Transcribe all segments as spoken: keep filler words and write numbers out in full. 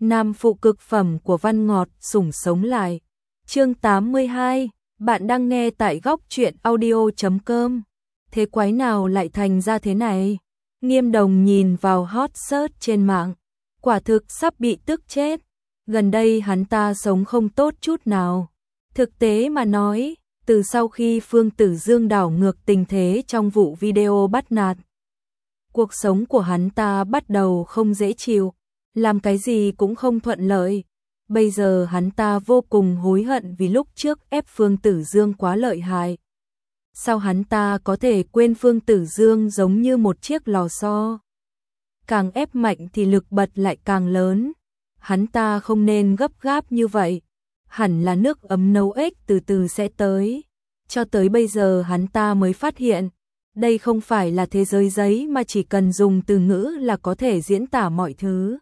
nam phụ cực phẩm của Văn Ngọt sủng sống lại. Chương tám mươi hai, bạn đang nghe tại góc truyện audio chấm com. Thế quái nào lại thành ra thế này? Nghiêm Đồng nhìn vào hot search trên mạng, quả thực sắp bị tức chết. Gần đây hắn ta sống không tốt chút nào. Thực tế mà nói, từ sau khi Phương Tử Dương đảo ngược tình thế trong vụ video bắt nạt, cuộc sống của hắn ta bắt đầu không dễ chịu, làm cái gì cũng không thuận lợi. Bây giờ hắn ta vô cùng hối hận vì lúc trước ép Phương Tử Dương quá lợi hại. Sao hắn ta có thể quên Phương Tử Dương giống như một chiếc lò xo? Càng ép mạnh thì lực bật lại càng lớn. Hắn ta không nên gấp gáp như vậy. Hẳn là nước ấm nấu ếch từ từ sẽ tới. Cho tới bây giờ hắn ta mới phát hiện, đây không phải là thế giới giấy mà chỉ cần dùng từ ngữ là có thể diễn tả mọi thứ.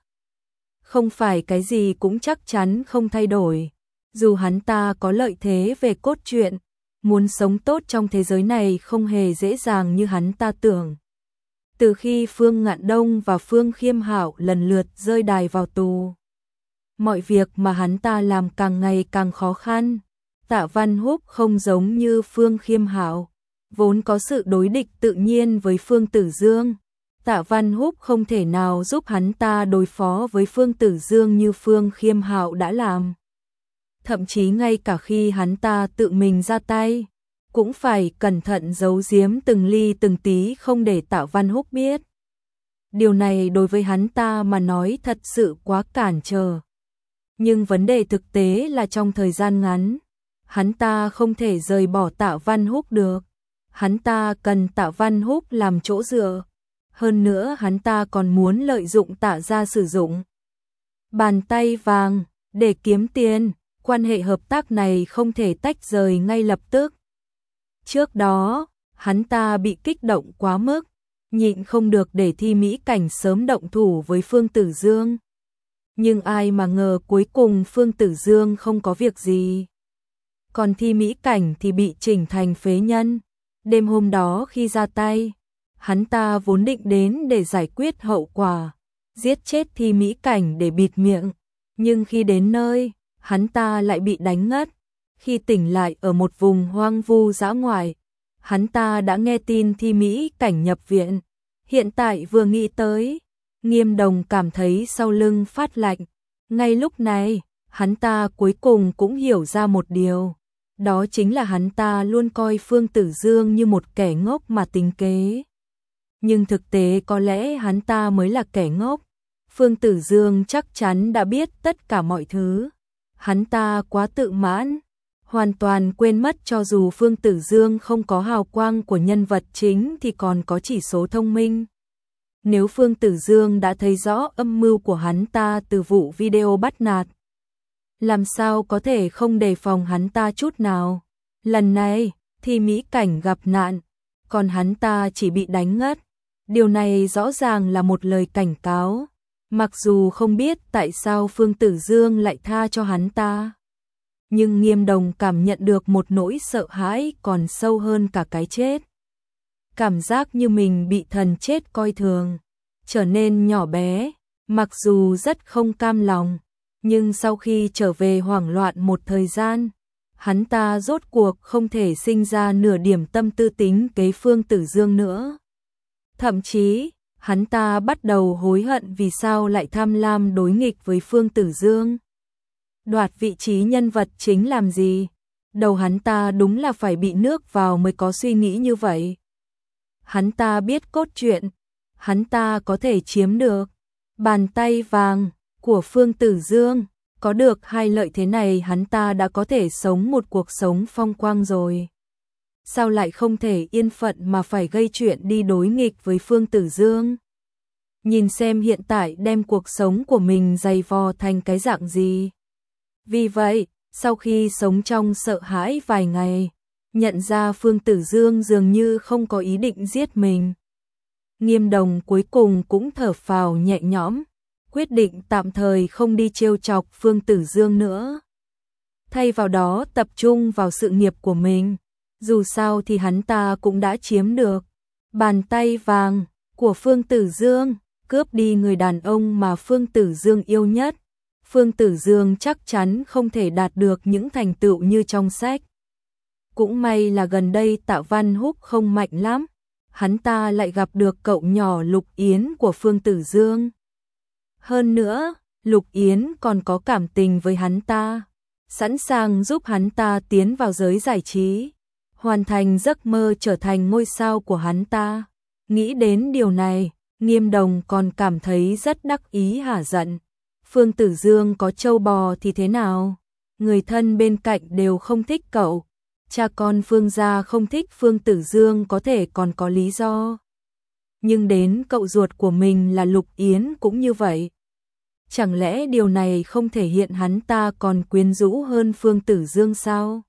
Không phải cái gì cũng chắc chắn không thay đổi. Dù hắn ta có lợi thế về cốt truyện, muốn sống tốt trong thế giới này không hề dễ dàng như hắn ta tưởng. Từ khi Phương Ngạn Đông và Phương Khiêm Hạo lần lượt rơi đài vào tù, mọi việc mà hắn ta làm càng ngày càng khó khăn. Tạ Văn Húc không giống như Phương Khiêm Hạo, vốn có sự đối địch tự nhiên với Phương Tử Dương. Tạ Văn Húc không thể nào giúp hắn ta đối phó với Phương Tử Dương như Phương Khiêm Hạo đã làm. Thậm chí ngay cả khi hắn ta tự mình ra tay, cũng phải cẩn thận giấu giếm từng ly từng tí không để Tạ Văn Húc biết. Điều này đối với hắn ta mà nói thật sự quá cản trở. Nhưng vấn đề thực tế là trong thời gian ngắn, hắn ta không thể rời bỏ Tạ Văn Húc được. Hắn ta cần Tạ Văn Húc làm chỗ dựa. Hơn nữa hắn ta còn muốn lợi dụng Tạ gia sử dụng bàn tay vàng để kiếm tiền. Quan hệ hợp tác này không thể tách rời ngay lập tức. Trước đó, hắn ta bị kích động quá mức, nhịn không được để Thi Mỹ Cảnh sớm động thủ với Phương Tử Dương. Nhưng ai mà ngờ cuối cùng Phương Tử Dương không có việc gì. Còn Thi Mỹ Cảnh thì bị chỉnh thành phế nhân. Đêm hôm đó khi ra tay, hắn ta vốn định đến để giải quyết hậu quả, giết chết Thi Mỹ Cảnh để bịt miệng. Nhưng khi đến nơi, hắn ta lại bị đánh ngất. Khi tỉnh lại ở một vùng hoang vu dã ngoại, hắn ta đã nghe tin Thi Mỹ Cảnh nhập viện. Hiện tại vừa nghĩ tới, Nghiêm Đồng cảm thấy sau lưng phát lạnh. Ngay lúc này, hắn ta cuối cùng cũng hiểu ra một điều. Đó chính là hắn ta luôn coi Phương Tử Dương như một kẻ ngốc mà tính kế. Nhưng thực tế có lẽ hắn ta mới là kẻ ngốc. Phương Tử Dương chắc chắn đã biết tất cả mọi thứ. Hắn ta quá tự mãn, hoàn toàn quên mất cho dù Phương Tử Dương không có hào quang của nhân vật chính thì còn có chỉ số thông minh. Nếu Phương Tử Dương đã thấy rõ âm mưu của hắn ta từ vụ video bắt nạt, làm sao có thể không đề phòng hắn ta chút nào. Lần này, Thi Mỹ Cảnh gặp nạn, còn hắn ta chỉ bị đánh ngất. Điều này rõ ràng là một lời cảnh cáo. Mặc dù không biết tại sao Phương Tử Dương lại tha cho hắn ta, nhưng Nghiêm Đồng cảm nhận được một nỗi sợ hãi còn sâu hơn cả cái chết. Cảm giác như mình bị thần chết coi thường, trở nên nhỏ bé, mặc dù rất không cam lòng. Nhưng sau khi trở về hoảng loạn một thời gian, hắn ta rốt cuộc không thể sinh ra nửa điểm tâm tư tính kế Phương Tử Dương nữa. Thậm chí, hắn ta bắt đầu hối hận vì sao lại tham lam đối nghịch với Phương Tử Dương. Đoạt vị trí nhân vật chính làm gì? Đầu hắn ta đúng là phải bị nước vào mới có suy nghĩ như vậy. Hắn ta biết cốt truyện, hắn ta có thể chiếm được bàn tay vàng của Phương Tử Dương. Có được hai lợi thế này hắn ta đã có thể sống một cuộc sống phong quang rồi. Sao lại không thể yên phận mà phải gây chuyện đi đối nghịch với Phương Tử Dương? Nhìn xem hiện tại đem cuộc sống của mình dày vò thành cái dạng gì. Vì vậy, sau khi sống trong sợ hãi vài ngày, nhận ra Phương Tử Dương dường như không có ý định giết mình, Nghiêm Đồng cuối cùng cũng thở phào nhẹ nhõm, quyết định tạm thời không đi trêu chọc Phương Tử Dương nữa. Thay vào đó tập trung vào sự nghiệp của mình. Dù sao thì hắn ta cũng đã chiếm được bàn tay vàng của Phương Tử Dương, cướp đi người đàn ông mà Phương Tử Dương yêu nhất. Phương Tử Dương chắc chắn không thể đạt được những thành tựu như trong sách. Cũng may là gần đây Tạ Văn Húc không mạnh lắm, hắn ta lại gặp được cậu nhỏ Lục Yến của Phương Tử Dương. Hơn nữa, Lục Yến còn có cảm tình với hắn ta, sẵn sàng giúp hắn ta tiến vào giới giải trí, hoàn thành giấc mơ trở thành ngôi sao của hắn ta. Nghĩ đến điều này, Nghiêm Đồng còn cảm thấy rất đắc ý hả giận. Phương Tử Dương có trâu bò thì thế nào? Người thân bên cạnh đều không thích cậu. Cha con Phương gia không thích Phương Tử Dương có thể còn có lý do. Nhưng đến cậu ruột của mình là Lục Yến cũng như vậy. Chẳng lẽ điều này không thể hiện hắn ta còn quyến rũ hơn Phương Tử Dương sao?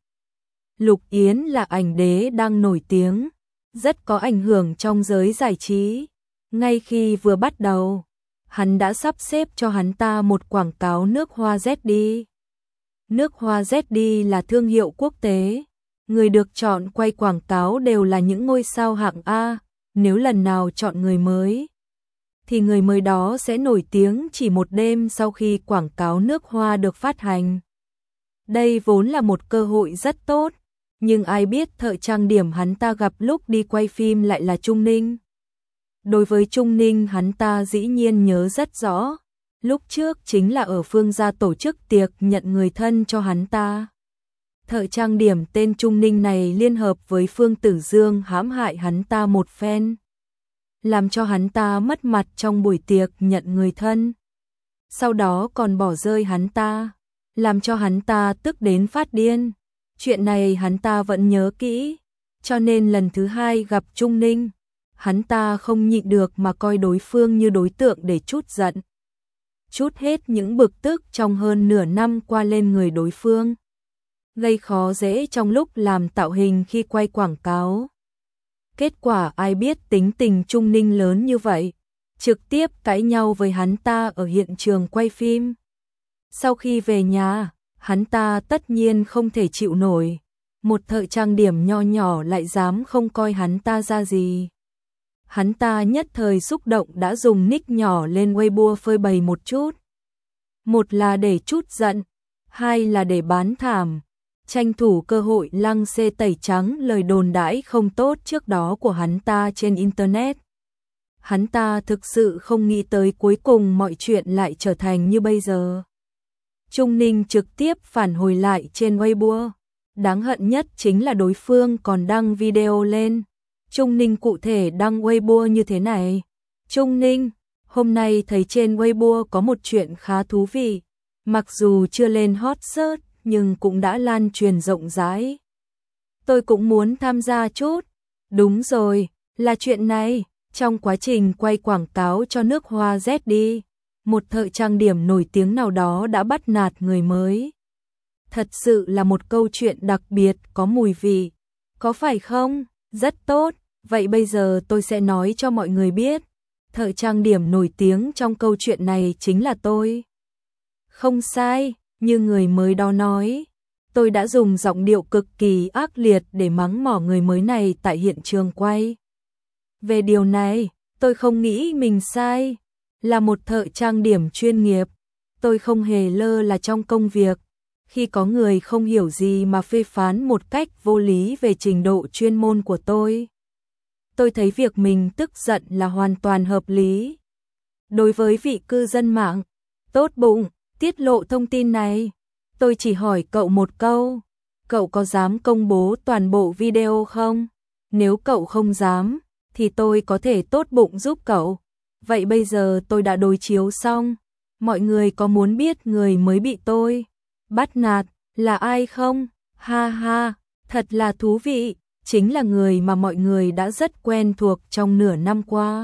Lục Yến là ảnh đế đang nổi tiếng, rất có ảnh hưởng trong giới giải trí. Ngay khi vừa bắt đầu, hắn đã sắp xếp cho hắn ta một quảng cáo nước hoa Z D. Nước hoa Z D là thương hiệu quốc tế. Người được chọn quay quảng cáo đều là những ngôi sao hạng A. Nếu lần nào chọn người mới, thì người mới đó sẽ nổi tiếng chỉ một đêm sau khi quảng cáo nước hoa được phát hành. Đây vốn là một cơ hội rất tốt, nhưng ai biết thợ trang điểm hắn ta gặp lúc đi quay phim lại là Trung Ninh. Đối với Trung Ninh hắn ta dĩ nhiên nhớ rất rõ, lúc trước chính là ở Phương gia tổ chức tiệc nhận người thân cho hắn ta. Thợ trang điểm tên Trung Ninh này liên hợp với Phương Tử Dương hãm hại hắn ta một phen, làm cho hắn ta mất mặt trong buổi tiệc nhận người thân. Sau đó còn bỏ rơi hắn ta, làm cho hắn ta tức đến phát điên. Chuyện này hắn ta vẫn nhớ kỹ, cho nên lần thứ hai gặp Trung Ninh, hắn ta không nhịn được mà coi đối phương như đối tượng để trút giận. Trút hết những bực tức trong hơn nửa năm qua lên người đối phương, gây khó dễ trong lúc làm tạo hình khi quay quảng cáo. Kết quả ai biết tính tình Trung Ninh lớn như vậy, trực tiếp cãi nhau với hắn ta ở hiện trường quay phim. Sau khi về nhà, hắn ta tất nhiên không thể chịu nổi, một thợ trang điểm nho nhỏ lại dám không coi hắn ta ra gì. Hắn ta nhất thời xúc động đã dùng nick nhỏ lên Weibo phơi bày một chút. Một là để trút giận, hai là để bán thảm, tranh thủ cơ hội lăng xê tẩy trắng lời đồn đãi không tốt trước đó của hắn ta trên Internet. Hắn ta thực sự không nghĩ tới cuối cùng mọi chuyện lại trở thành như bây giờ. Trung Ninh trực tiếp phản hồi lại trên Weibo. Đáng hận nhất chính là đối phương còn đăng video lên. Trung Ninh cụ thể đăng Weibo như thế này. Trung Ninh, hôm nay thấy trên Weibo có một chuyện khá thú vị. Mặc dù chưa lên hot search, nhưng cũng đã lan truyền rộng rãi. Tôi cũng muốn tham gia chút. Đúng rồi, là chuyện này. Trong quá trình quay quảng cáo cho nước hoa Z D, một thợ trang điểm nổi tiếng nào đó đã bắt nạt người mới. Thật sự là một câu chuyện đặc biệt có mùi vị. Có phải không? Rất tốt. Vậy bây giờ tôi sẽ nói cho mọi người biết. Thợ trang điểm nổi tiếng trong câu chuyện này chính là tôi. Không sai, như người mới đó nói. Tôi đã dùng giọng điệu cực kỳ ác liệt để mắng mỏ người mới này tại hiện trường quay. Về điều này, tôi không nghĩ mình sai. Là một thợ trang điểm chuyên nghiệp, tôi không hề lơ là trong công việc. Khi có người không hiểu gì mà phê phán một cách vô lý về trình độ chuyên môn của tôi, tôi thấy việc mình tức giận là hoàn toàn hợp lý. Đối với vị cư dân mạng, tốt bụng, tiết lộ thông tin này, tôi chỉ hỏi cậu một câu, cậu có dám công bố toàn bộ video không? Nếu cậu không dám, thì tôi có thể tốt bụng giúp cậu. Vậy bây giờ tôi đã đối chiếu xong, mọi người có muốn biết người mới bị tôi bắt nạt là ai không? Ha ha, thật là thú vị, chính là người mà mọi người đã rất quen thuộc trong nửa năm qua.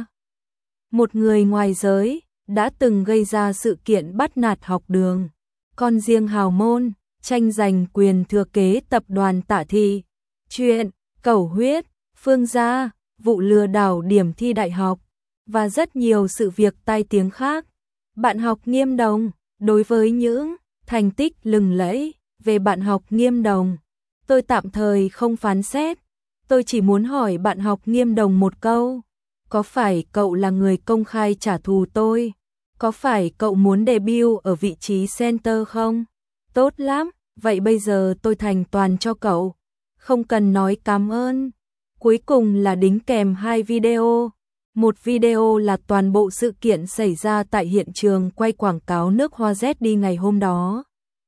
Một người ngoài giới, đã từng gây ra sự kiện bắt nạt học đường, con riêng hào môn, tranh giành quyền thừa kế tập đoàn Tạ Thị, chuyện, cẩu huyết, Phương gia, vụ lừa đảo điểm thi đại học, và rất nhiều sự việc tai tiếng khác. Bạn học Nghiêm Đồng, đối với những thành tích lừng lẫy về bạn học Nghiêm Đồng, tôi tạm thời không phán xét. Tôi chỉ muốn hỏi bạn học Nghiêm Đồng một câu, có phải cậu là người công khai trả thù tôi? Có phải cậu muốn debut ở vị trí center không? Tốt lắm, vậy bây giờ tôi thành toàn cho cậu. Không cần nói cảm ơn. Cuối cùng là đính kèm hai video. Một video là toàn bộ sự kiện xảy ra tại hiện trường quay quảng cáo nước hoa Z đi ngày hôm đó.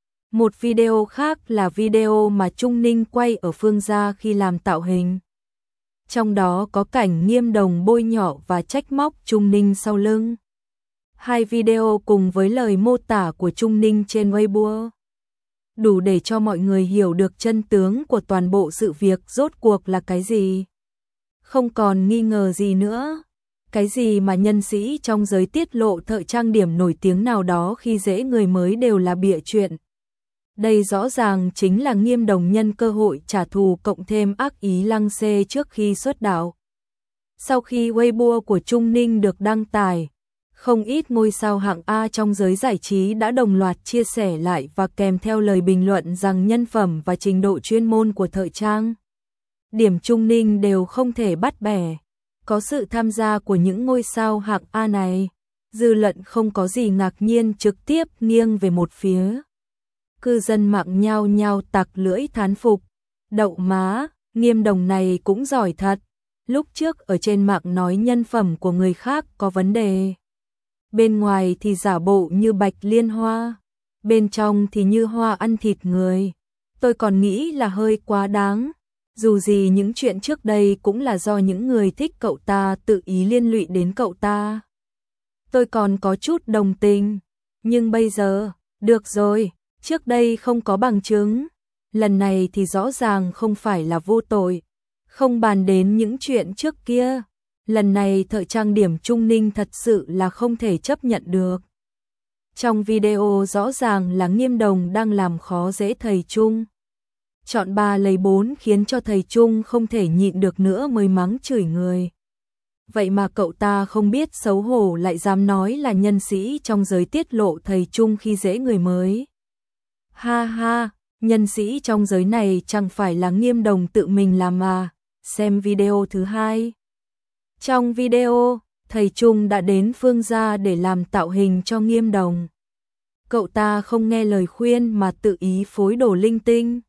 Một video khác là video mà Trung Ninh quay ở Phương Gia khi làm tạo hình. Trong đó có cảnh Nghiêm Đồng bôi nhọ và trách móc Trung Ninh sau lưng. Hai video cùng với lời mô tả của Trung Ninh trên Weibo đủ để cho mọi người hiểu được chân tướng của toàn bộ sự việc rốt cuộc là cái gì. Không còn nghi ngờ gì nữa. Cái gì mà nhân sĩ trong giới tiết lộ thợ trang điểm nổi tiếng nào đó khi dễ người mới đều là bịa chuyện. Đây rõ ràng chính là Nghiêm Đồng nhân cơ hội trả thù cộng thêm ác ý lăng xê trước khi xuất đạo. Sau khi Weibo của Trung Ninh được đăng tải, không ít ngôi sao hạng A trong giới giải trí đã đồng loạt chia sẻ lại và kèm theo lời bình luận rằng nhân phẩm và trình độ chuyên môn của thợ trang điểm Trung Ninh đều không thể bắt bẻ. Có sự tham gia của những ngôi sao hạng A này, dư luận không có gì ngạc nhiên trực tiếp nghiêng về một phía. Cư dân mạng nhao nhao tặc lưỡi thán phục. Đậu má, Nghiêm Đồng này cũng giỏi thật. Lúc trước ở trên mạng nói nhân phẩm của người khác có vấn đề. Bên ngoài thì giả bộ như bạch liên hoa. Bên trong thì như hoa ăn thịt người. Tôi còn nghĩ là hơi quá đáng. Dù gì những chuyện trước đây cũng là do những người thích cậu ta tự ý liên lụy đến cậu ta. Tôi còn có chút đồng tình. Nhưng bây giờ, được rồi, trước đây không có bằng chứng. Lần này thì rõ ràng không phải là vô tội. Không bàn đến những chuyện trước kia. Lần này thợ trang điểm Trung Ninh thật sự là không thể chấp nhận được. Trong video rõ ràng là Nghiêm Đồng đang làm khó dễ thầy Trung. Chọn ba lấy bốn khiến cho thầy Trung không thể nhịn được nữa mới mắng chửi người. Vậy mà cậu ta không biết xấu hổ lại dám nói là nhân sĩ trong giới tiết lộ thầy Trung khi dễ người mới. Ha ha, nhân sĩ trong giới này chẳng phải là Nghiêm Đồng tự mình làm mà. Xem video thứ hai. Trong video, thầy Trung đã đến Phương Gia để làm tạo hình cho Nghiêm Đồng. Cậu ta không nghe lời khuyên mà tự ý phối đồ linh tinh.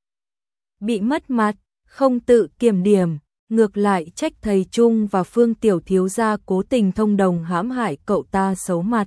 Bị mất mặt, không tự kiểm điểm, ngược lại trách thầy Trung và Phương Tiểu thiếu gia cố tình thông đồng hãm hại cậu ta xấu mặt.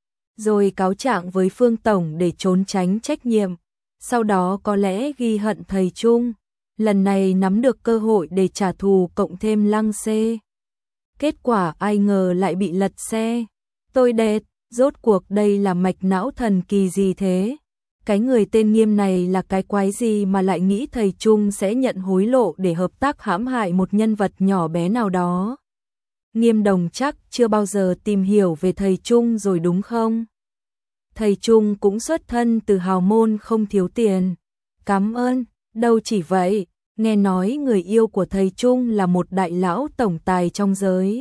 Rồi cáo trạng với Phương Tổng để trốn tránh trách nhiệm. Sau đó có lẽ ghi hận thầy Trung, lần này nắm được cơ hội để trả thù cộng thêm lăng xê. Kết quả ai ngờ lại bị lật xe. Tôi đệt, rốt cuộc đây là mạch não thần kỳ gì thế? Cái người tên Nghiêm này là cái quái gì mà lại nghĩ thầy Trung sẽ nhận hối lộ để hợp tác hãm hại một nhân vật nhỏ bé nào đó? Nghiêm Đồng chắc chưa bao giờ tìm hiểu về thầy Trung rồi đúng không? Thầy Trung cũng xuất thân từ hào môn không thiếu tiền. Cảm ơn, đâu chỉ vậy, nghe nói người yêu của thầy Trung là một đại lão tổng tài trong giới.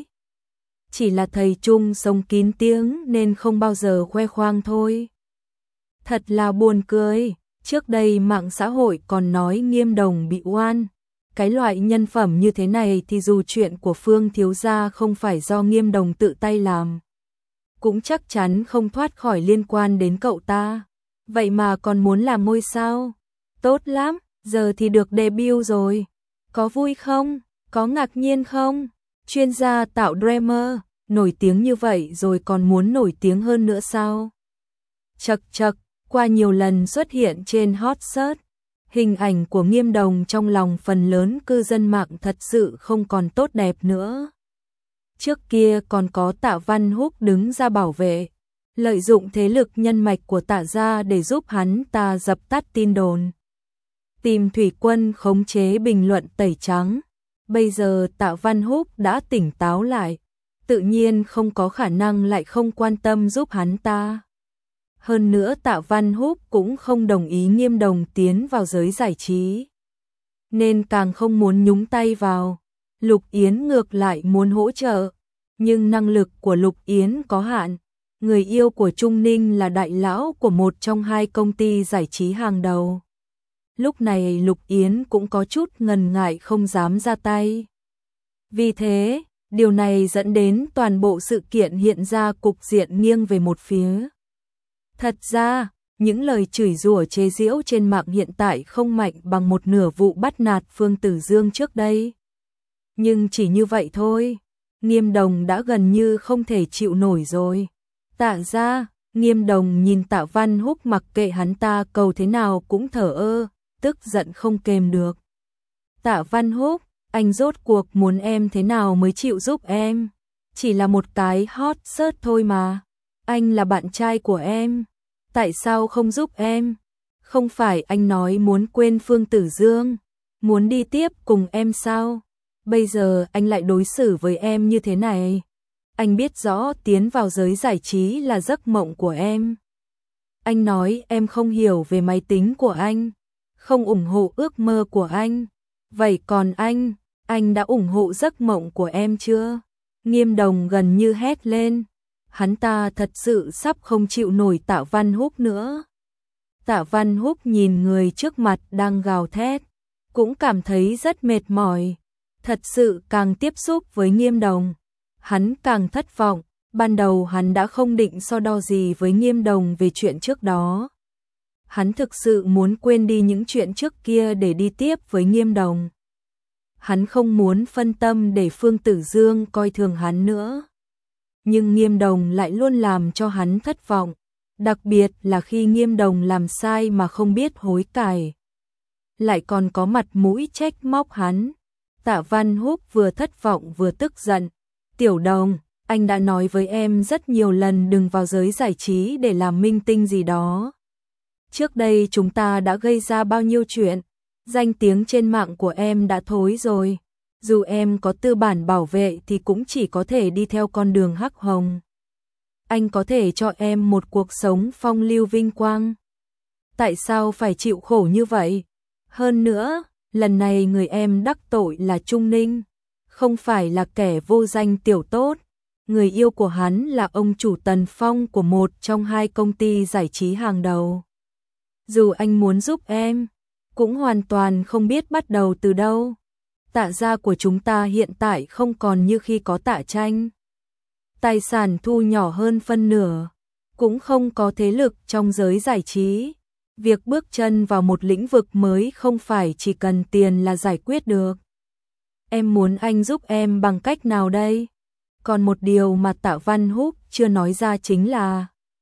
Chỉ là thầy Trung sống kín tiếng nên không bao giờ khoe khoang thôi. Thật là buồn cười, trước đây mạng xã hội còn nói Nghiêm Đồng bị oan. Cái loại nhân phẩm như thế này thì dù chuyện của Phương thiếu gia không phải do Nghiêm Đồng tự tay làm, cũng chắc chắn không thoát khỏi liên quan đến cậu ta. Vậy mà còn muốn làm ngôi sao? Tốt lắm, giờ thì được debut rồi. Có vui không? Có ngạc nhiên không? Chuyên gia tạo drama, nổi tiếng như vậy rồi còn muốn nổi tiếng hơn nữa sao? Chật chật, qua nhiều lần xuất hiện trên hot search, hình ảnh của Nghiêm Đồng trong lòng phần lớn cư dân mạng thật sự không còn tốt đẹp nữa. Trước kia còn có Tạ Văn Húc đứng ra bảo vệ, lợi dụng thế lực nhân mạch của Tạ gia để giúp hắn ta dập tắt tin đồn. Tìm Thủy Quân khống chế bình luận tẩy trắng. Bây giờ Tạ Văn Húc đã tỉnh táo lại, tự nhiên không có khả năng lại không quan tâm giúp hắn ta. Hơn nữa Tạ Văn Húc cũng không đồng ý Nghiêm Đồng tiến vào giới giải trí, nên càng không muốn nhúng tay vào. Lục Yến ngược lại muốn hỗ trợ, nhưng năng lực của Lục Yến có hạn. Người yêu của Trung Ninh là đại lão của một trong hai công ty giải trí hàng đầu. Lúc này Lục Yến cũng có chút ngần ngại không dám ra tay. Vì thế, Điều này dẫn đến toàn bộ sự kiện hiện ra cục diện nghiêng về một phía. Thật ra, những lời chửi rủa chế giễu trên mạng hiện tại không mạnh bằng một nửa vụ bắt nạt Phương Tử Dương trước đây. Nhưng chỉ như vậy thôi, Nghiêm Đồng đã gần như không thể chịu nổi rồi. Tạ ra, Nghiêm Đồng nhìn Tạ Văn Húc mặc kệ hắn ta cầu thế nào cũng thở ơ, tức giận không kềm được. Tạ Văn Húc, anh rốt cuộc muốn em thế nào mới chịu giúp em? Chỉ là một cái hot search thôi mà. Anh là bạn trai của em. Tại sao không giúp em? Không phải anh nói muốn quên Phương Tử Dương, muốn đi tiếp cùng em sao? Bây giờ anh lại đối xử với em như thế này. Anh biết rõ tiến vào giới giải trí là giấc mộng của em. Anh nói em không hiểu về máy tính của anh, không ủng hộ ước mơ của anh. Vậy còn anh, anh đã ủng hộ giấc mộng của em chưa? Nghiêm Đồng gần như hét lên. Hắn ta thật sự sắp không chịu nổi Tạ Văn Húc nữa. Tạ Văn Húc nhìn người trước mặt đang gào thét, cũng cảm thấy rất mệt mỏi. Thật sự càng tiếp xúc với Nghiêm Đồng, hắn càng thất vọng. Ban đầu hắn đã không định so đo gì với Nghiêm Đồng về chuyện trước đó. Hắn thực sự muốn quên đi những chuyện trước kia để đi tiếp với Nghiêm Đồng. Hắn không muốn phân tâm để Phương Tử Dương coi thường hắn nữa. Nhưng Nghiêm Đồng lại luôn làm cho hắn thất vọng, đặc biệt là khi Nghiêm Đồng làm sai mà không biết hối cải, lại còn có mặt mũi trách móc hắn. Tạ Văn Húc vừa thất vọng vừa tức giận. Tiểu Đồng, anh đã nói với em rất nhiều lần đừng vào giới giải trí để làm minh tinh gì đó. Trước đây chúng ta đã gây ra bao nhiêu chuyện, danh tiếng trên mạng của em đã thối rồi. Dù em có tư bản bảo vệ thì cũng chỉ có thể đi theo con đường hắc hồng. Anh có thể cho em một cuộc sống phong lưu vinh quang. Tại sao phải chịu khổ như vậy? Hơn nữa, lần này người em đắc tội là Trung Ninh, không phải là kẻ vô danh tiểu tốt. Người yêu của hắn là ông chủ Tần Phong của một trong hai công ty giải trí hàng đầu. Dù anh muốn giúp em, cũng hoàn toàn không biết bắt đầu từ đâu. Tạ gia của chúng ta hiện tại không còn như khi có Tạ Tranh. Tài sản thu nhỏ hơn phân nửa, cũng không có thế lực trong giới giải trí. Việc bước chân vào một lĩnh vực mới không phải chỉ cần tiền là giải quyết được. Em muốn anh giúp em bằng cách nào đây? Còn một điều mà Tạ Văn Húc chưa nói ra chính là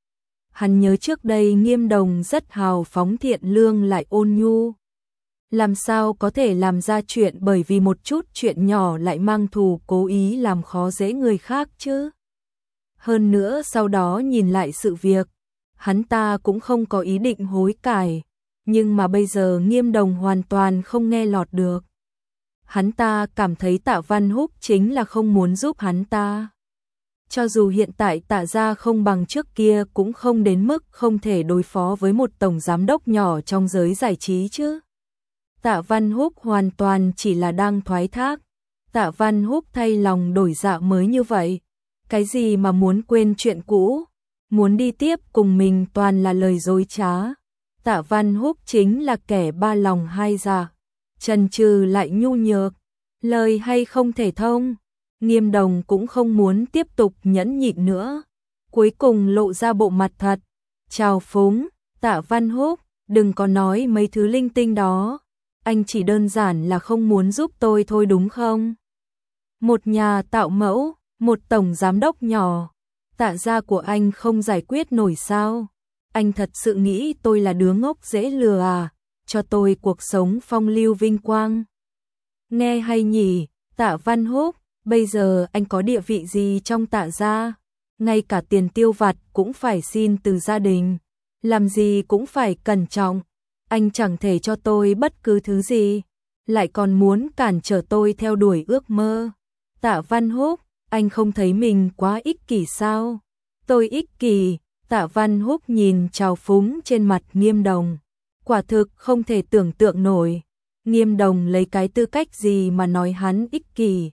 hắn nhớ trước đây Nghiêm Đồng rất hào phóng thiện lương lại ôn nhu. Làm sao có thể làm ra chuyện bởi vì một chút chuyện nhỏ lại mang thù cố ý làm khó dễ người khác chứ? Hơn nữa sau đó nhìn lại sự việc, hắn ta cũng không có ý định hối cải, nhưng mà bây giờ Nghiêm Đồng hoàn toàn không nghe lọt được. Hắn ta cảm thấy Tạ Văn Húc chính là không muốn giúp hắn ta. Cho dù hiện tại Tạ gia không bằng trước kia cũng không đến mức không thể đối phó với một tổng giám đốc nhỏ trong giới giải trí chứ. Tạ Văn Húc hoàn toàn chỉ là đang thoái thác. Tạ Văn Húc thay lòng đổi dạ mới như vậy. Cái gì mà muốn quên chuyện cũ, muốn đi tiếp cùng mình toàn là lời dối trá. Tạ Văn Húc chính là kẻ ba lòng hai dạ, chần chừ lại nhu nhược, lời hay không thể thông. Nghiêm Đồng cũng không muốn tiếp tục nhẫn nhịn nữa, cuối cùng lộ ra bộ mặt thật. Chào phúng, Tạ Văn Húc, đừng có nói mấy thứ linh tinh đó. Anh chỉ đơn giản là không muốn giúp tôi thôi đúng không? Một nhà tạo mẫu, một tổng giám đốc nhỏ, Tạ gia của anh không giải quyết nổi sao? Anh thật sự nghĩ tôi là đứa ngốc dễ lừa à? Cho tôi cuộc sống phong lưu vinh quang. Nghe hay nhỉ, Tạ Văn Húc, bây giờ anh có địa vị gì trong Tạ gia? Ngay cả tiền tiêu vặt cũng phải xin từ gia đình, làm gì cũng phải cẩn trọng. Anh chẳng thể cho tôi bất cứ thứ gì, lại còn muốn cản trở tôi theo đuổi ước mơ. Tạ Văn Húc, anh không thấy mình quá ích kỷ sao? Tôi ích kỷ? Tạ Văn Húc nhìn trào phúng trên mặt Nghiêm Đồng, quả thực không thể tưởng tượng nổi. Nghiêm Đồng lấy cái tư cách gì mà nói hắn ích kỷ?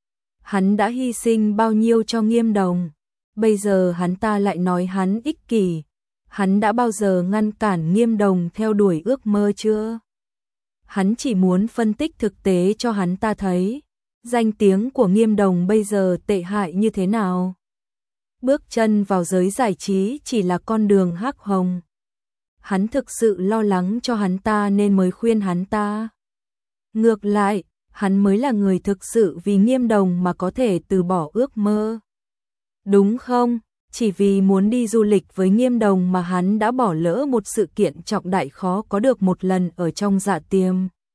Hắn đã hy sinh bao nhiêu cho Nghiêm Đồng, bây giờ hắn ta lại nói hắn ích kỷ. Hắn đã bao giờ ngăn cản Nghiêm Đồng theo đuổi ước mơ chưa? Hắn chỉ muốn phân tích thực tế cho hắn ta thấy. Danh tiếng của Nghiêm Đồng bây giờ tệ hại như thế nào? Bước chân vào giới giải trí chỉ là con đường hắc hồng. Hắn thực sự lo lắng cho hắn ta nên mới khuyên hắn ta. Ngược lại, hắn mới là người thực sự vì Nghiêm Đồng mà có thể từ bỏ ước mơ. Đúng không? Chỉ vì muốn đi du lịch với Nghiêm Đồng mà hắn đã bỏ lỡ một sự kiện trọng đại khó có được một lần ở trong Dạ Tiềm.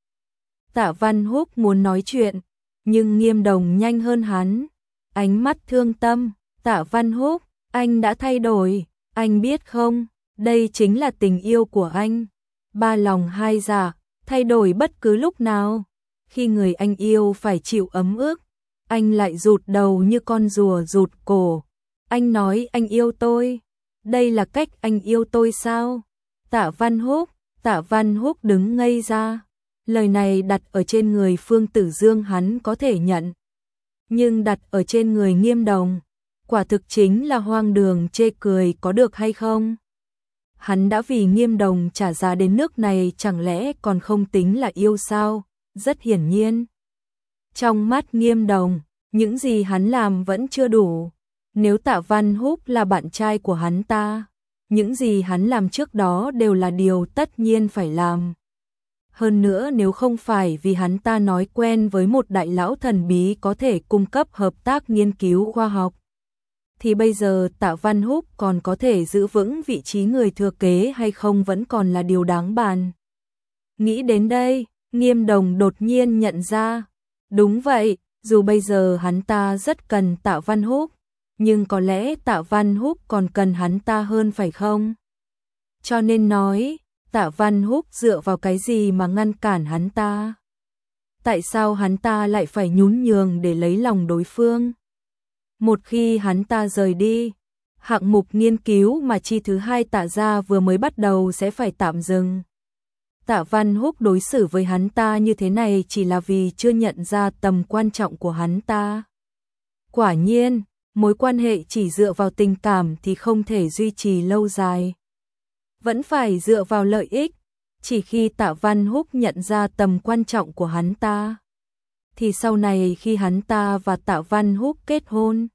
Tạ Văn Húc muốn nói chuyện, nhưng Nghiêm Đồng nhanh hơn hắn. Ánh mắt thương tâm, Tạ Văn Húc, anh đã thay đổi, anh biết không, đây chính là tình yêu của anh. Ba lòng hai dạ, thay đổi bất cứ lúc nào. Khi người anh yêu phải chịu ấm ức, anh lại rụt đầu như con rùa rụt cổ. Anh nói anh yêu tôi, đây là cách anh yêu tôi sao? Tạ Văn Húc, Tạ Văn Húc đứng ngây ra. Lời này đặt ở trên người Phương Tử Dương hắn có thể nhận, nhưng đặt ở trên người Nghiêm Đồng, quả thực chính là hoang đường chê cười có được hay không? Hắn đã vì Nghiêm Đồng trả giá đến nước này chẳng lẽ còn không tính là yêu sao? Rất hiển nhiên. Trong mắt Nghiêm Đồng, những gì hắn làm vẫn chưa đủ. Nếu Tạ Văn Húc là bạn trai của hắn ta, những gì hắn làm trước đó đều là điều tất nhiên phải làm. Hơn nữa nếu không phải vì hắn ta nói quen với một đại lão thần bí có thể cung cấp hợp tác nghiên cứu khoa học, thì bây giờ Tạ Văn Húc còn có thể giữ vững vị trí người thừa kế hay không vẫn còn là điều đáng bàn. Nghĩ đến đây, Nghiêm Đồng đột nhiên nhận ra, đúng vậy, dù bây giờ hắn ta rất cần Tạ Văn Húc, nhưng có lẽ Tạ Văn Húc còn cần hắn ta hơn phải không? Cho nên nói, Tạ Văn Húc dựa vào cái gì mà ngăn cản hắn ta? Tại sao hắn ta lại phải nhún nhường để lấy lòng đối phương? Một khi hắn ta rời đi, hạng mục nghiên cứu mà chi thứ hai Tạ gia vừa mới bắt đầu sẽ phải tạm dừng. Tạ Văn Húc đối xử với hắn ta như thế này chỉ là vì chưa nhận ra tầm quan trọng của hắn ta. Quả nhiên, mối quan hệ chỉ dựa vào tình cảm thì không thể duy trì lâu dài. Vẫn phải dựa vào lợi ích. Chỉ khi Tạ Văn Húc nhận ra tầm quan trọng của hắn ta, thì sau này khi hắn ta và Tạ Văn Húc kết hôn,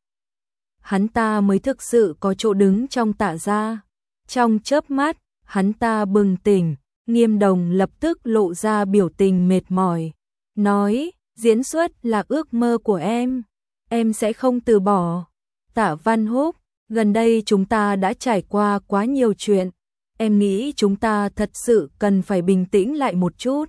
hắn ta mới thực sự có chỗ đứng trong Tạ gia. Trong chớp mắt, hắn ta bừng tỉnh, Nghiêm Đồng lập tức lộ ra biểu tình mệt mỏi, nói, diễn xuất là ước mơ của em, em sẽ không từ bỏ. Tạ Văn Húc, gần đây chúng ta đã trải qua quá nhiều chuyện, em nghĩ chúng ta thật sự cần phải bình tĩnh lại một chút.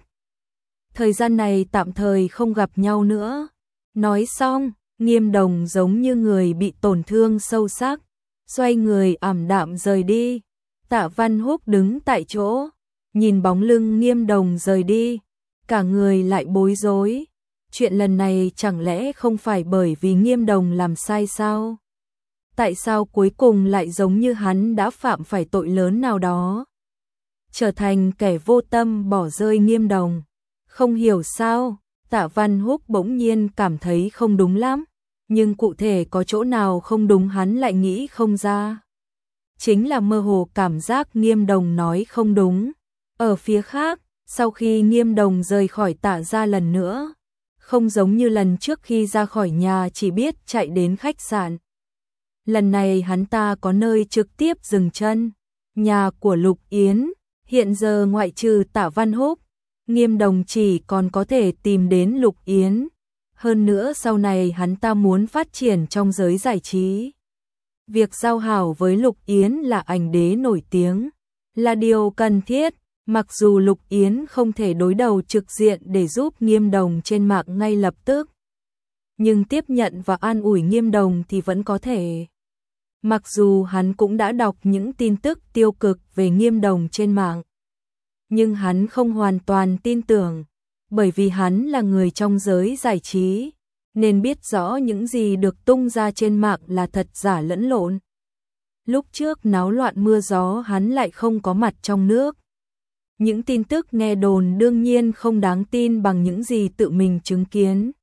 Thời gian này tạm thời không gặp nhau nữa. Nói xong, Nghiêm Đồng giống như người bị tổn thương sâu sắc, xoay người ảm đạm rời đi. Tạ Văn Húc đứng tại chỗ, nhìn bóng lưng Nghiêm Đồng rời đi, cả người lại bối rối. Chuyện lần này chẳng lẽ không phải bởi vì Nghiêm Đồng làm sai sao? Tại sao cuối cùng lại giống như hắn đã phạm phải tội lớn nào đó, trở thành kẻ vô tâm bỏ rơi Nghiêm Đồng? Không hiểu sao, Tạ Văn Húc bỗng nhiên cảm thấy không đúng lắm, nhưng cụ thể có chỗ nào không đúng hắn lại nghĩ không ra. Chính là mơ hồ cảm giác Nghiêm Đồng nói không đúng. Ở phía khác, sau khi Nghiêm Đồng rời khỏi Tạ gia lần nữa, không giống như lần trước khi ra khỏi nhà chỉ biết chạy đến khách sạn. Lần này hắn ta có nơi trực tiếp dừng chân, nhà của Lục Yến. Hiện giờ ngoại trừ Tạ Văn Húc, Nghiêm Đồng chỉ còn có thể tìm đến Lục Yến. Hơn nữa sau này hắn ta muốn phát triển trong giới giải trí. Việc giao hảo với Lục Yến là ảnh đế nổi tiếng, là điều cần thiết. Mặc dù Lục Yến không thể đối đầu trực diện để giúp Nghiêm Đồng trên mạng ngay lập tức, nhưng tiếp nhận và an ủi Nghiêm Đồng thì vẫn có thể. Mặc dù hắn cũng đã đọc những tin tức tiêu cực về Nghiêm Đồng trên mạng, nhưng hắn không hoàn toàn tin tưởng, bởi vì hắn là người trong giới giải trí, nên biết rõ những gì được tung ra trên mạng là thật giả lẫn lộn. Lúc trước náo loạn mưa gió hắn lại không có mặt trong nước. Những tin tức nghe đồn đương nhiên không đáng tin bằng những gì tự mình chứng kiến.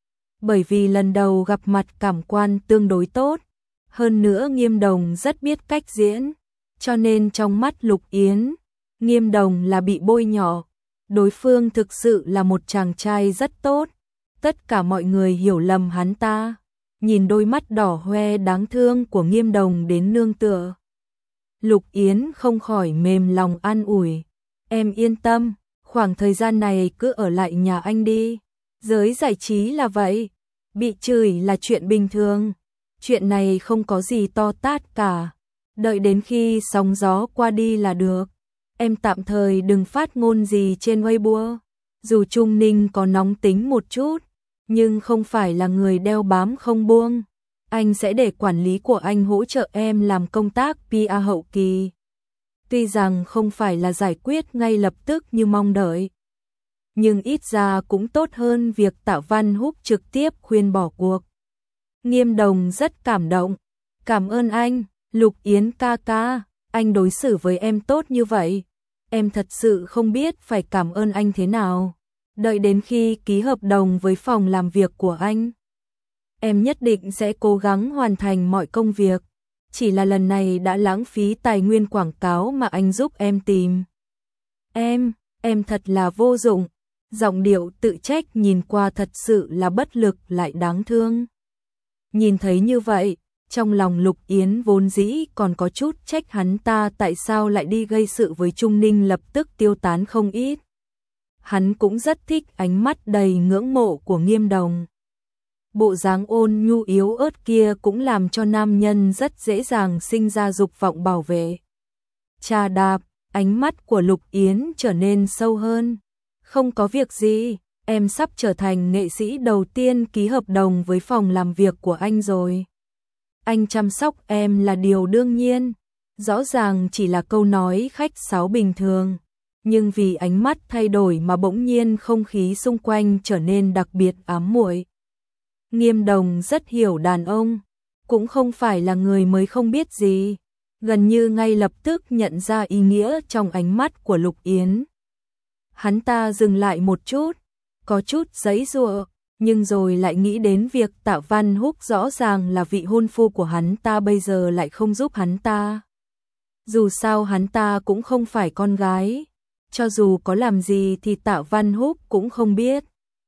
Bởi vì lần đầu gặp mặt cảm quan tương đối tốt, hơn nữa Nghiêm Đồng rất biết cách diễn, cho nên trong mắt Lục Yến, Nghiêm Đồng là bị bôi nhọ. Đối phương thực sự là một chàng trai rất tốt, Tất cả mọi người hiểu lầm hắn ta, nhìn đôi mắt đỏ hoe đáng thương của Nghiêm Đồng đến nương tựa. Lục Yến không khỏi mềm lòng an ủi, em yên tâm, khoảng thời gian này cứ ở lại nhà anh đi, giới giải trí là vậy, bị chửi là chuyện bình thường, chuyện này không có gì to tát cả, đợi đến khi sóng gió qua đi là được, em tạm thời đừng phát ngôn gì trên Weibo, dù Trung Ninh có nóng tính một chút, nhưng không phải là người đeo bám không buông. Anh sẽ để quản lý của anh hỗ trợ em làm công tác pê e hậu kỳ. Tuy rằng không phải là giải quyết ngay lập tức như mong đợi, nhưng ít ra cũng tốt hơn việc Tạ Văn Húc trực tiếp khuyên bỏ cuộc. Nghiêm Đồng rất cảm động. Cảm ơn anh, Lục Yến ca ca, anh đối xử với em tốt như vậy. Em thật sự không biết phải cảm ơn anh thế nào. Đợi đến khi ký hợp đồng với phòng làm việc của anh, em nhất định sẽ cố gắng hoàn thành mọi công việc. Chỉ là lần này đã lãng phí tài nguyên quảng cáo mà anh giúp em tìm. Em, em thật là vô dụng. Giọng điệu tự trách nhìn qua thật sự là bất lực lại đáng thương. Nhìn thấy như vậy, trong lòng Lục Yến vốn dĩ còn có chút trách hắn ta tại sao lại đi gây sự với Trung Ninh lập tức tiêu tán không ít. Hắn cũng rất thích ánh mắt đầy ngưỡng mộ của Nghiêm Đồng. Bộ dáng ôn nhu yếu ớt kia cũng làm cho nam nhân rất dễ dàng sinh ra dục vọng bảo vệ. Chà đạp, ánh mắt của Lục Yến trở nên sâu hơn. Không có việc gì, em sắp trở thành nghệ sĩ đầu tiên ký hợp đồng với phòng làm việc của anh rồi. Anh chăm sóc em là điều đương nhiên. Rõ ràng chỉ là câu nói khách sáo bình thường, nhưng vì ánh mắt thay đổi mà bỗng nhiên không khí xung quanh trở nên đặc biệt ám muội. Nghiêm Đồng rất hiểu đàn ông, cũng không phải là người mới không biết gì, gần như ngay lập tức nhận ra ý nghĩa trong ánh mắt của Lục Yến. Hắn ta dừng lại một chút, có chút giãy giụa, nhưng rồi lại nghĩ đến việc Tạ Văn Húc rõ ràng là vị hôn phu của hắn ta bây giờ lại không giúp hắn ta. Dù sao hắn ta cũng không phải con gái, cho dù có làm gì thì Tạ Văn Húc cũng không biết.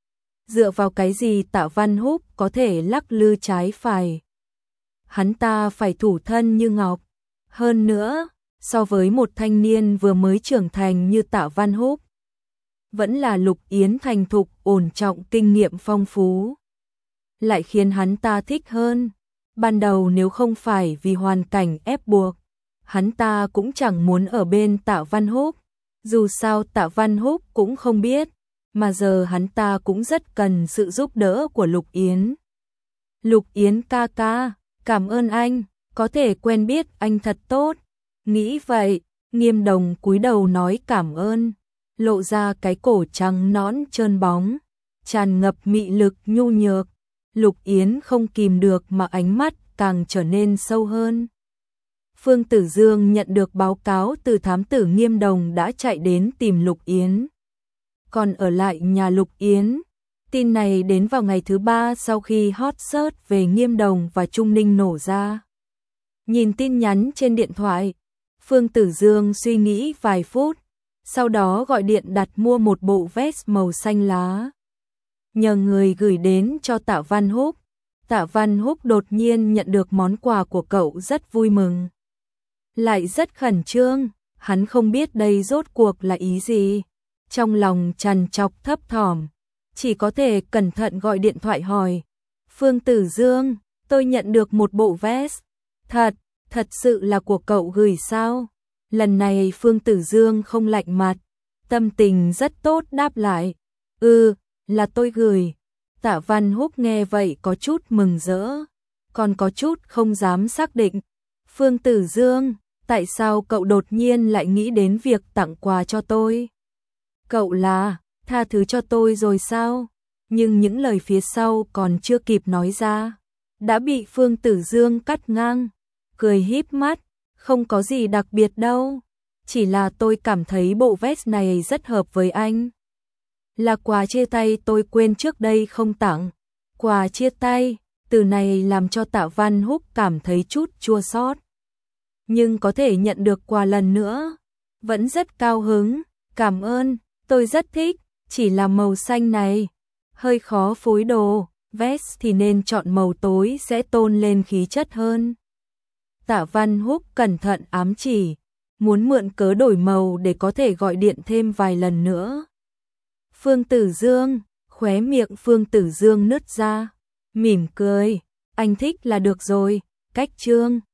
Dựa vào cái gì Tạ Văn Húc có thể lắc lư trái phải. Hắn ta phải thủ thân như ngọc. Hơn nữa, so với một thanh niên vừa mới trưởng thành như Tạ Văn Húc, vẫn là Lục Yến thành thục, ổn trọng, kinh nghiệm phong phú, lại khiến hắn ta thích hơn. Ban đầu nếu không phải vì hoàn cảnh ép buộc, hắn ta cũng chẳng muốn ở bên Tạ Văn Húc. Dù sao Tạ Văn Húc cũng không biết, mà giờ hắn ta cũng rất cần sự giúp đỡ của Lục Yến. Lục Yến ca ca, cảm ơn anh, có thể quen biết anh thật tốt. Nghĩ vậy, Nghiêm Đồng cúi đầu nói cảm ơn, lộ ra cái cổ trắng nõn trơn bóng, tràn ngập mị lực nhu nhược. Lục Yến không kìm được mà ánh mắt càng trở nên sâu hơn. Phương Tử Dương nhận được báo cáo từ thám tử Nghiêm Đồng đã chạy đến tìm Lục Yến, còn ở lại nhà Lục Yến. Tin này đến vào ngày thứ ba sau khi hot search về Nghiêm Đồng và Trung Ninh nổ ra. Nhìn tin nhắn trên điện thoại, Phương Tử Dương suy nghĩ vài phút, sau đó gọi điện đặt mua một bộ vest màu xanh lá, nhờ người gửi đến cho Tạ Văn Húc. Tạ Văn Húc đột nhiên nhận được món quà của cậu rất vui mừng, lại rất khẩn trương, hắn không biết đây rốt cuộc là ý gì. Trong lòng trằn trọc thấp thỏm, chỉ có thể cẩn thận gọi điện thoại hỏi. Phương Tử Dương, tôi nhận được một bộ vest. Thật, thật sự là của cậu gửi sao? Lần này Phương Tử Dương không lạnh mặt, tâm tình rất tốt đáp lại. Ừ, là tôi gửi. Tạ Văn Húc nghe vậy có chút mừng rỡ, còn có chút không dám xác định. Phương Tử Dương, tại sao cậu đột nhiên lại nghĩ đến việc tặng quà cho tôi? Cậu là tha thứ cho tôi rồi sao? Nhưng những lời phía sau còn chưa kịp nói ra, đã bị Phương Tử Dương cắt ngang, cười híp mắt, không có gì đặc biệt đâu, chỉ là tôi cảm thấy bộ vest này rất hợp với anh. Là quà chia tay tôi quên trước đây không tặng. Quà chia tay, từ này làm cho Tạ Văn Húc cảm thấy chút chua xót. Nhưng có thể nhận được quà lần nữa, vẫn rất cao hứng. Cảm ơn, tôi rất thích, chỉ là màu xanh này. hơi khó phối đồ, vest thì nên chọn màu tối sẽ tôn lên khí chất hơn. Tạ Văn Húc cẩn thận ám chỉ, muốn mượn cớ đổi màu để có thể gọi điện thêm vài lần nữa. Phương Tử Dương, khóe miệng Phương Tử Dương nứt ra, mỉm cười, anh thích là được rồi, cách Trương